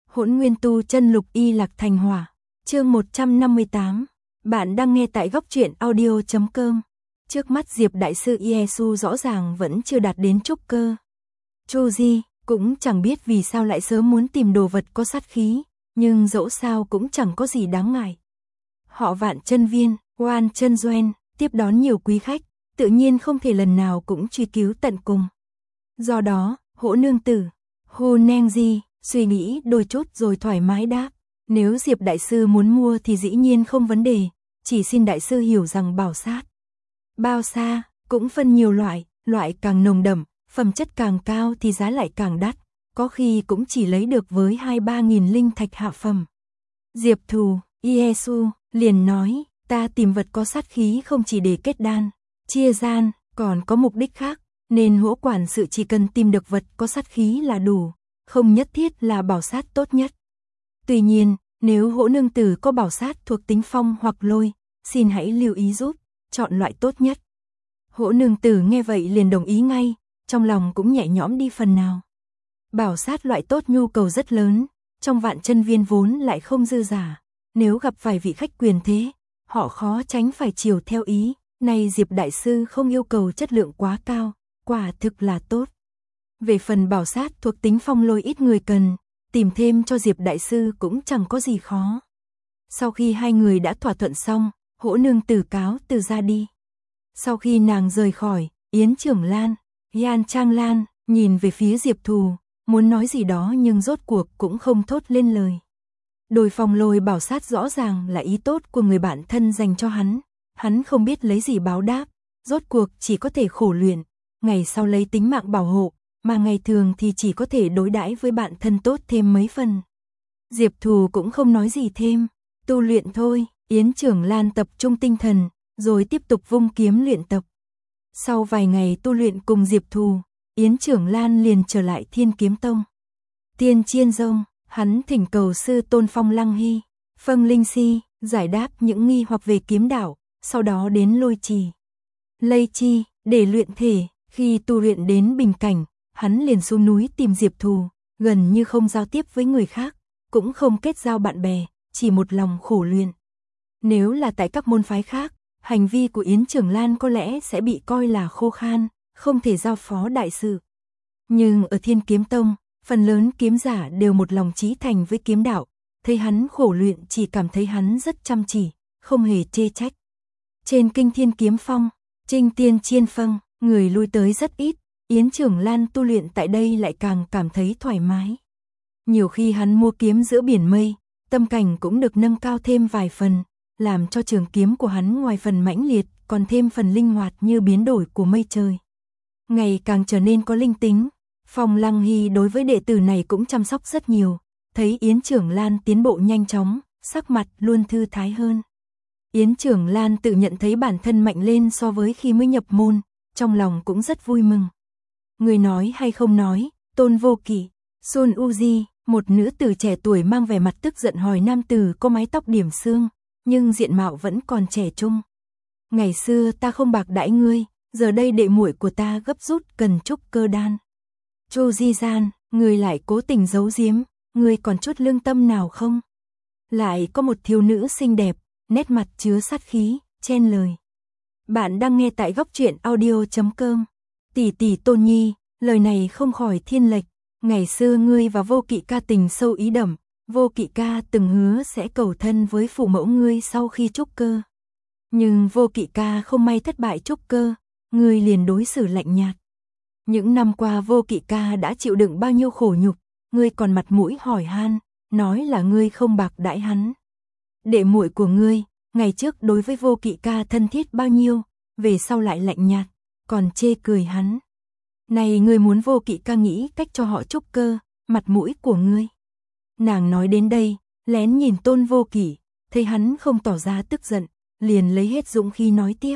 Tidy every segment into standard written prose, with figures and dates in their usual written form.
Hỗn Nguyên Tu Chân Lục Y Lạc Thành Hỏa, chương 158. Bạn đang nghe tại góc truyện audio.com. Trước mắt Diệp đại sư Iesu rõ ràng vẫn chưa đạt đến trúc cơ. Chu Di cũng chẳng biết vì sao lại sớm muốn tìm đồ vật có sát khí, nhưng dẫu sao cũng chẳng có gì đáng ngại. Họ Vạn Chân Viên, Oan Chân Doen tiếp đón nhiều quý khách, tự nhiên không thể lần nào cũng truy cứu tận cùng. Do đó, Hỗ nương tử, Hu Neng Di suy nghĩ đôi chút rồi thoải mái đáp, nếu Diệp đại sư muốn mua thì dĩ nhiên không vấn đề, chỉ xin đại sư hiểu rằng bảo sát bao xa cũng phân nhiều loại càng nồng đậm, phẩm chất càng cao thì giá lại càng đắt, có khi cũng chỉ lấy được với 2-3 nghìn linh thạch hạ phẩm. Diệp Thù, Iesu liền nói, ta tìm vật có sát khí không chỉ để kết đan, chia gian, còn có mục đích khác, nên Hỗ quản sự chỉ cần tìm được vật có sát khí là đủ, không nhất thiết là bảo sát tốt nhất. Tuy nhiên, nếu Hỗ nương tử có bảo sát thuộc tính phong hoặc lôi, xin hãy lưu ý giúp, chọn loại tốt nhất. Hỗ nương tử nghe vậy liền đồng ý ngay, trong lòng cũng nhẹ nhõm đi phần nào. Bảo sát loại tốt nhu cầu rất lớn, trong Vạn Chân Viên vốn lại không dư giả, nếu gặp vài vị khách quyền thế, họ khó tránh phải chiều theo ý, nay Diệp đại sư không yêu cầu chất lượng quá cao, quả thực là tốt. Về phần bảo sát thuộc tính phong lôi ít người cần, tìm thêm cho Diệp đại sư cũng chẳng có gì khó. Sau khi hai người đã thỏa thuận xong, Hỗ nương tử cáo từ ra đi. Sau khi nàng rời khỏi, Yến Trưởng Lan, Yan Trang Lan nhìn về phía Diệp Thù, muốn nói gì đó nhưng rốt cuộc cũng không thốt lên lời. Đôi phong lôi bảo sát rõ ràng là ý tốt của người bạn thân dành cho hắn không biết lấy gì báo đáp, rốt cuộc chỉ có thể khổ luyện, ngày sau lấy tính mạng bảo hộ, mà ngày thường thì chỉ có thể đối đãi với bạn thân tốt thêm mấy phần. Diệp Thù cũng không nói gì thêm, tu luyện thôi. Yến Trưởng Lan tập trung tinh thần, rồi tiếp tục vung kiếm luyện tập. Sau vài ngày tu luyện cùng Diệp Thù, Yến Trưởng Lan liền trở lại Thiên Kiếm Tông. Tiên Chiên Dông, hắn thỉnh cầu sư tôn Phong Lăng Hy, Phân Linh Si, giải đáp những nghi hoặc về kiếm đạo, sau đó đến Lôi Trì, Lây Chi, để luyện thể. Khi tu luyện đến bình cảnh, hắn liền xuống núi tìm Diệp Thù, gần như không giao tiếp với người khác, cũng không kết giao bạn bè, chỉ một lòng khổ luyện. Nếu là tại các môn phái khác, hành vi của Yến Trưởng Lan có lẽ sẽ bị coi là khô khan, không thể giao phó đại sự. Nhưng ở Thiên Kiếm Tông, phần lớn kiếm giả đều một lòng chí thành với kiếm đạo, thấy hắn khổ luyện chỉ cảm thấy hắn rất chăm chỉ, không hề chê trách. Trên kinh Thiên Kiếm Phong, Trinh Tiên Chiên Phân, người lui tới rất ít, Yến Trưởng Lan tu luyện tại đây lại càng cảm thấy thoải mái. Nhiều khi hắn mua kiếm giữa biển mây, tâm cảnh cũng được nâng cao thêm vài phần, làm cho trường kiếm của hắn ngoài phần mãnh liệt, còn thêm phần linh hoạt như biến đổi của mây trời. Ngày càng trở nên có linh tính, Phong Lăng Hy đối với đệ tử này cũng chăm sóc rất nhiều, thấy Yến Trưởng Lan tiến bộ nhanh chóng, sắc mặt luôn thư thái hơn. Yến Trưởng Lan tự nhận thấy bản thân mạnh lên so với khi mới nhập môn, trong lòng cũng rất vui mừng. Người nói hay không nói, Tôn Vô Kỵ, Sun Uzi, một nữ tử trẻ tuổi mang vẻ mặt tức giận hỏi nam tử có mái tóc điểm xương, nhưng diện mạo vẫn còn trẻ trung. Ngày xưa ta không bạc đãi ngươi, giờ đây đệ muội của ta gấp rút cần trúc cơ đan. Chu Di Gian, ngươi lại cố tình giấu giếm, ngươi còn chút lương tâm nào không? Lại có một thiếu nữ xinh đẹp, nét mặt chứa sát khí, chen lời. Bạn đang nghe tại góc truyện audio.com. Tỷ tỷ Tôn Nhi, lời này không khỏi thiên lệch. Ngày xưa ngươi và Vô Kỵ ca tình sâu ý đậm, Vô Kỵ ca từng hứa sẽ cầu thân với phụ mẫu ngươi sau khi trúc cơ. Nhưng Vô Kỵ ca không may thất bại trúc cơ, ngươi liền đối xử lạnh nhạt. Những năm qua Vô Kỵ ca đã chịu đựng bao nhiêu khổ nhục, ngươi còn mặt mũi hỏi han, nói là ngươi không bạc đãi hắn. Đệ muội của ngươi, ngày trước đối với Vô Kỵ ca thân thiết bao nhiêu, về sau lại lạnh nhạt, còn chê cười hắn. Này ngươi muốn Vô Kỵ ca nghĩ cách cho họ trúc cơ, mặt mũi của ngươi. Nàng nói đến đây, lén nhìn Tôn Vô Kỵ, thấy hắn không tỏ ra tức giận, liền lấy hết dũng khí nói tiếp.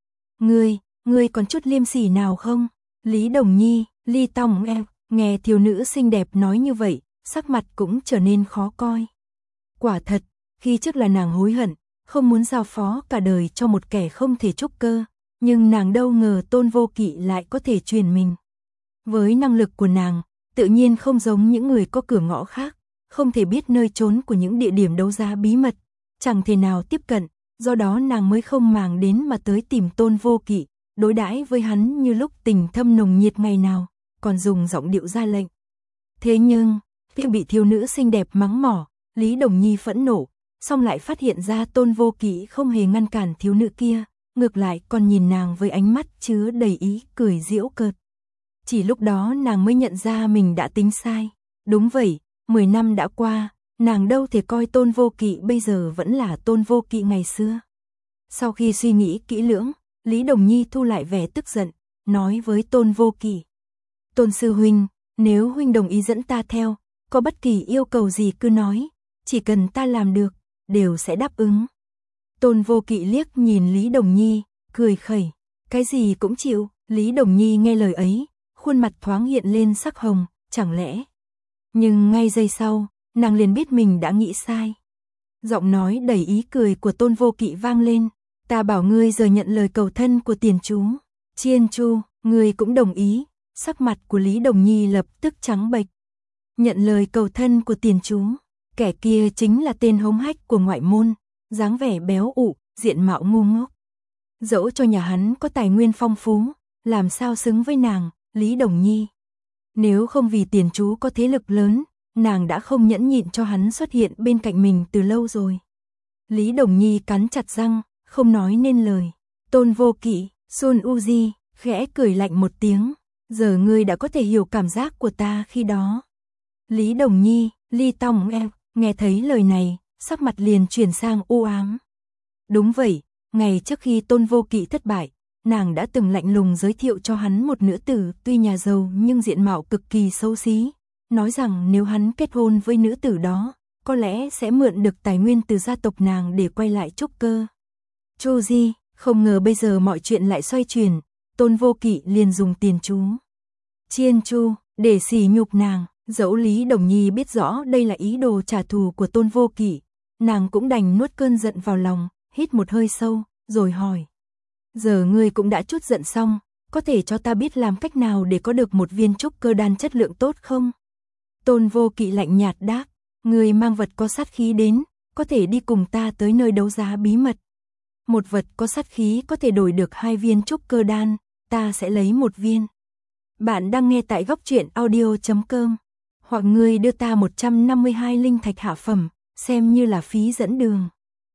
Ngươi còn chút liêm sỉ nào không? Lý Đồng Nhi, Ly Tòng em, nghe thiếu nữ xinh đẹp nói như vậy, sắc mặt cũng trở nên khó coi. Quả thật, khi trước là nàng hối hận, không muốn giao phó cả đời cho một kẻ không thể trúc cơ, nhưng nàng đâu ngờ Tôn Vô Kỵ lại có thể truyền mình. Với năng lực của nàng, tự nhiên không giống những người có cửa ngõ khác, không thể biết nơi trốn của những địa điểm đấu giá bí mật, chẳng thể nào tiếp cận, do đó nàng mới không màng đến mà tới tìm Tôn Vô Kỵ, đối đãi với hắn như lúc tình thâm nồng nhiệt ngày nào, còn dùng giọng điệu ra lệnh. Thế nhưng, khi bị thiếu nữ xinh đẹp mắng mỏ, Lý Đồng Nhi phẫn nộ, xong lại phát hiện ra Tôn Vô Kỵ không hề ngăn cản thiếu nữ kia, ngược lại còn nhìn nàng với ánh mắt chứa đầy ý cười giễu cợt. Chỉ lúc đó nàng mới nhận ra mình đã tính sai. Đúng vậy, 10 năm đã qua, nàng đâu thể coi Tôn Vô Kỵ bây giờ vẫn là Tôn Vô Kỵ ngày xưa. Sau khi suy nghĩ kỹ lưỡng, Lý Đồng Nhi thu lại vẻ tức giận, nói với Tôn Vô Kỵ. Tôn sư huynh, nếu huynh đồng ý dẫn ta theo, có bất kỳ yêu cầu gì cứ nói, chỉ cần ta làm được, đều sẽ đáp ứng. Tôn Vô Kỵ liếc nhìn Lý Đồng Nhi, cười khẩy, cái gì cũng chịu. Lý Đồng Nhi nghe lời ấy, khuôn mặt thoáng hiện lên sắc hồng, chẳng lẽ. Nhưng ngay giây sau, nàng liền biết mình đã nghĩ sai. Giọng nói đầy ý cười của Tôn Vô Kỵ vang lên, ta bảo ngươi giờ nhận lời cầu thân của tiền chú. Chiên Chu, ngươi cũng đồng ý. Sắc mặt của Lý Đồng Nhi lập tức trắng bệch. Nhận lời cầu thân của tiền chú, kẻ kia chính là tên hống hách của ngoại môn, dáng vẻ béo ụ, diện mạo ngu ngốc. Dẫu cho nhà hắn có tài nguyên phong phú, làm sao xứng với nàng, Lý Đồng Nhi. Nếu không vì tiền chú có thế lực lớn, nàng đã không nhẫn nhịn cho hắn xuất hiện bên cạnh mình từ lâu rồi. Lý Đồng Nhi cắn chặt răng, không nói nên lời. Tôn Vô Kỵ, Sun Uzi, khẽ cười lạnh một tiếng. Giờ ngươi đã có thể hiểu cảm giác của ta khi đó. Lý Đồng Nhi, Ly Tòng em, nghe thấy lời này, sắc mặt liền chuyển sang u ám. Đúng vậy, ngày trước khi Tôn Vô Kỵ thất bại, nàng đã từng lạnh lùng giới thiệu cho hắn một nữ tử tuy nhà giàu nhưng diện mạo cực kỳ xấu xí, nói rằng nếu hắn kết hôn với nữ tử đó, có lẽ sẽ mượn được tài nguyên từ gia tộc nàng để quay lại trúc cơ. Chu Di, không ngờ bây giờ mọi chuyện lại xoay chuyển, Tôn Vô Kỵ liền dùng tiền chú. Chiên Chu, để sỉ nhục nàng, dẫu Lý Đồng Nhi biết rõ đây là ý đồ trả thù của Tôn Vô Kỵ, nàng cũng đành nuốt cơn giận vào lòng, hít một hơi sâu, rồi hỏi. Giờ ngươi cũng đã chút giận xong, có thể cho ta biết làm cách nào để có được một viên trúc cơ đan chất lượng tốt không? Tôn Vô Kỵ lạnh nhạt đáp, ngươi mang vật có sát khí đến, có thể đi cùng ta tới nơi đấu giá bí mật. Một vật có sát khí có thể đổi được 2 viên trúc cơ đan, ta sẽ lấy 1 viên. Bạn đang nghe tại góc truyện audio.com, hoặc ngươi đưa ta 152 linh thạch hạ phẩm, xem như là phí dẫn đường.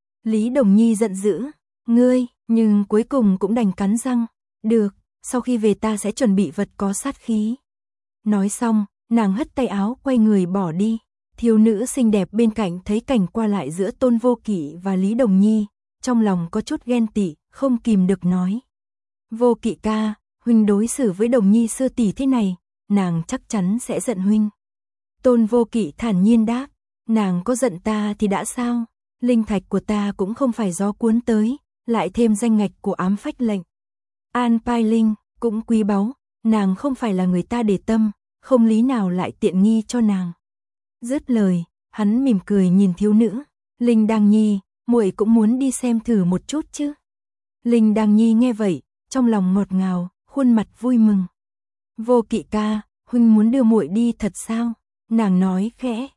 Lý Đồng Nhi giận dữ, ngươi, nhưng cuối cùng cũng đành cắn răng, được, sau khi về ta sẽ chuẩn bị vật có sát khí. Nói xong, nàng hất tay áo quay người bỏ đi. Thiếu nữ xinh đẹp bên cạnh thấy cảnh qua lại giữa Tôn Vô Kỵ và Lý Đồng Nhi, trong lòng có chút ghen tị, không kìm được nói. Vô Kỵ ca, huynh đối xử với Đồng Nhi sư tỷ thế này, nàng chắc chắn sẽ giận huynh. Tôn Vô Kỵ thản nhiên đáp, nàng có giận ta thì đã sao, linh thạch của ta cũng không phải gió cuốn tới, lại thêm danh ngạch của ám phách lệnh. An Pai Linh, cũng quý báu, nàng không phải là người ta để tâm, không lý nào lại tiện nghi cho nàng. Dứt lời, hắn mỉm cười nhìn thiếu nữ, Linh Đăng Nhi, muội cũng muốn đi xem thử một chút chứ. Linh Đăng Nhi nghe vậy, trong lòng ngọt ngào, khuôn mặt vui mừng. Vô Kỵ ca, huynh muốn đưa muội đi thật sao? Nàng nói khẽ,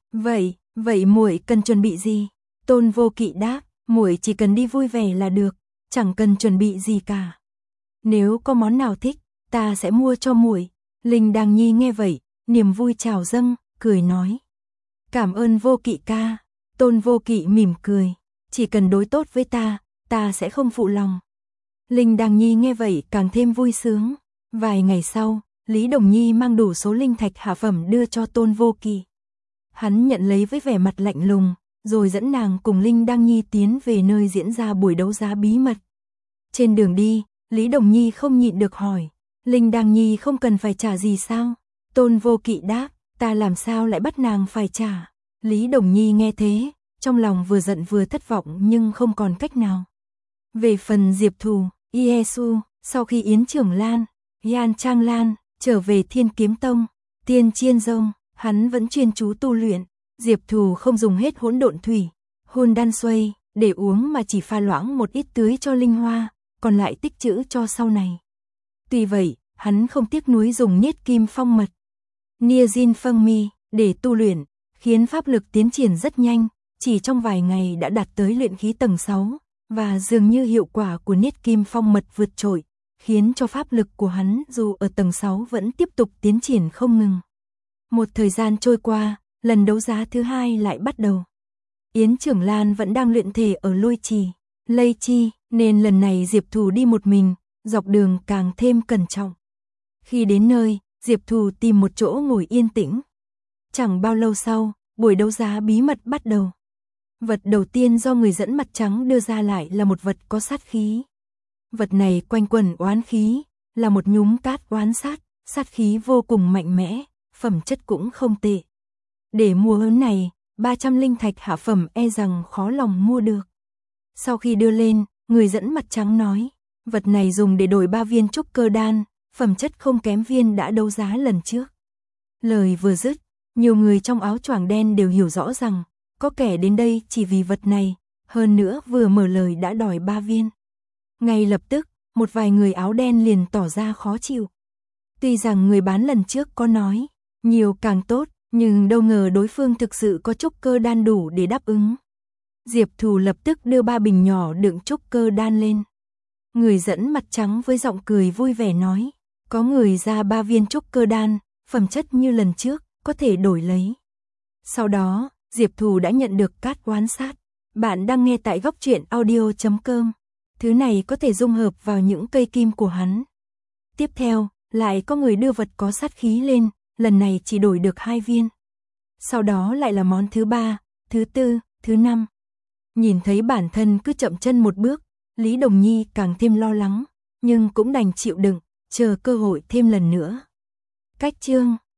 vậy muội cần chuẩn bị gì? Tôn Vô Kỵ đáp, muội chỉ cần đi vui vẻ là được, chẳng cần chuẩn bị gì cả. Nếu có món nào thích, ta sẽ mua cho muội. Linh Đăng Nhi nghe vậy, niềm vui trào dâng, cười nói. Cảm ơn Vô Kỵ ca. Tôn Vô Kỵ mỉm cười, chỉ cần đối tốt với ta sẽ không phụ lòng. Linh Đăng Nhi nghe vậy càng thêm vui sướng. Vài ngày sau, Lý Đồng Nhi mang đủ số linh thạch hạ phẩm đưa cho Tôn Vô Kỵ. Hắn nhận lấy với vẻ mặt lạnh lùng, rồi dẫn nàng cùng Linh Đăng Nhi tiến về nơi diễn ra buổi đấu giá bí mật. Trên đường đi, Lý Đồng Nhi không nhịn được hỏi, Linh Đăng Nhi không cần phải trả gì sao? Tôn Vô Kỵ đáp, ta làm sao lại bắt nàng phải trả? Lý Đồng Nhi nghe thế, trong lòng vừa giận vừa thất vọng nhưng không còn cách nào. Về phần Diệp Thù, Yesu, sau khi Yến Trưởng Lan, Yan Trang Lan trở về Thiên Kiếm Tông, Tiên Chiên Dông, hắn vẫn chuyên chú tu luyện. Diệp Thù không dùng hết hỗn độn thủy, hôn đan xuây để uống mà chỉ pha loãng một ít tưới cho linh hoa, còn lại tích trữ cho sau này. Tuy vậy, hắn không tiếc nuối dùng niết kim phong mật, Nia Jin Phâng Mi để tu luyện, khiến pháp lực tiến triển rất nhanh, chỉ trong vài ngày đã đạt tới luyện khí tầng 6, và dường như hiệu quả của Niết Kim Phong Mật vượt trội, khiến cho pháp lực của hắn dù ở tầng 6 vẫn tiếp tục tiến triển không ngừng. Một thời gian trôi qua, lần đấu giá thứ 2 lại bắt đầu. Yến Trưởng Lan vẫn đang luyện thể ở Lôi Trì, Lây Chi, nên lần này Diệp Thù đi một mình, dọc đường càng thêm cẩn trọng. Khi đến nơi, Diệp Thù tìm một chỗ ngồi yên tĩnh. Chẳng bao lâu sau, buổi đấu giá bí mật bắt đầu. Vật đầu tiên do người dẫn mặt trắng đưa ra lại là một vật có sát khí. Vật này quanh quẩn oán khí, là một nhúm cát oán sát, sát khí vô cùng mạnh mẽ, phẩm chất cũng không tệ. Để mua ớn này, 300 linh thạch hạ phẩm e rằng khó lòng mua được. Sau khi đưa lên, người dẫn mặt trắng nói, vật này dùng để đổi 3 viên trúc cơ đan, phẩm chất không kém viên đã đấu giá lần trước. Lời vừa dứt, nhiều người trong áo choàng đen đều hiểu rõ rằng, có kẻ đến đây chỉ vì vật này, hơn nữa vừa mở lời đã đòi 3 viên. Ngay lập tức, một vài người áo đen liền tỏ ra khó chịu. Tuy rằng người bán lần trước có nói, nhiều càng tốt, nhưng đâu ngờ đối phương thực sự có trúc cơ đan đủ để đáp ứng. Diệp Thù lập tức đưa 3 bình nhỏ đựng trúc cơ đan lên. Người dẫn mặt trắng với giọng cười vui vẻ nói, có người ra 3 viên trúc cơ đan, phẩm chất như lần trước, có thể đổi lấy. Sau đó, Diệp Thù đã nhận được cát oán sát. Bạn đang nghe tại góc truyện audio.com. Thứ này có thể dung hợp vào những cây kim của hắn. Tiếp theo, lại có người đưa vật có sát khí lên, lần này chỉ đổi được 2 viên. Sau đó lại là món thứ 3, thứ 4, thứ 5. Nhìn thấy bản thân cứ chậm chân một bước, Lý Đồng Nhi càng thêm lo lắng, nhưng cũng đành chịu đựng, chờ cơ hội thêm lần nữa. Cách chương